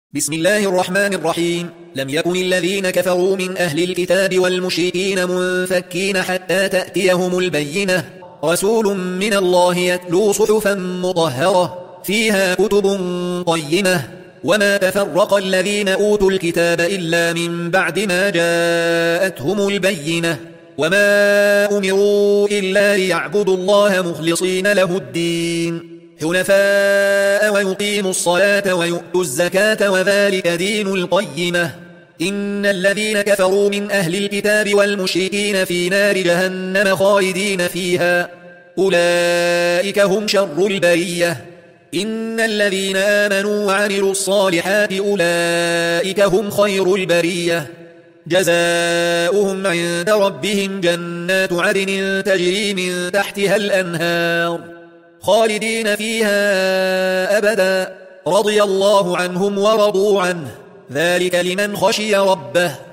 بسم الله الرحمن الرحيم. لم يكن الذين كفروا من أهل الكتاب والمشركين منفكين حتى تأتيهم البينة، رسول من الله يتلو صحفا مطهرة فيها كتب قيمة. وما تفرق الذين أوتوا الكتاب إلا من بعد ما جاءتهم البينة، وما أمروا إلا ليعبدوا الله مخلصين له الدين حنفاء ويقيموا الصلاة ويؤتوا الزكاة وذلك دين القيمة. إن الذين كفروا من أهل الكتاب والمشركين في نار جهنم خالدين فيها أولئك هم شر البرية. إن الذين آمنوا وعملوا الصالحات أولئك هم خير البرية. جزاؤهم عند ربهم جنات عدن تجري من تحتها الأنهار خالدين فيها أبدا، رضي الله عنهم ورضوا عنه، ذلك لمن خشي ربه.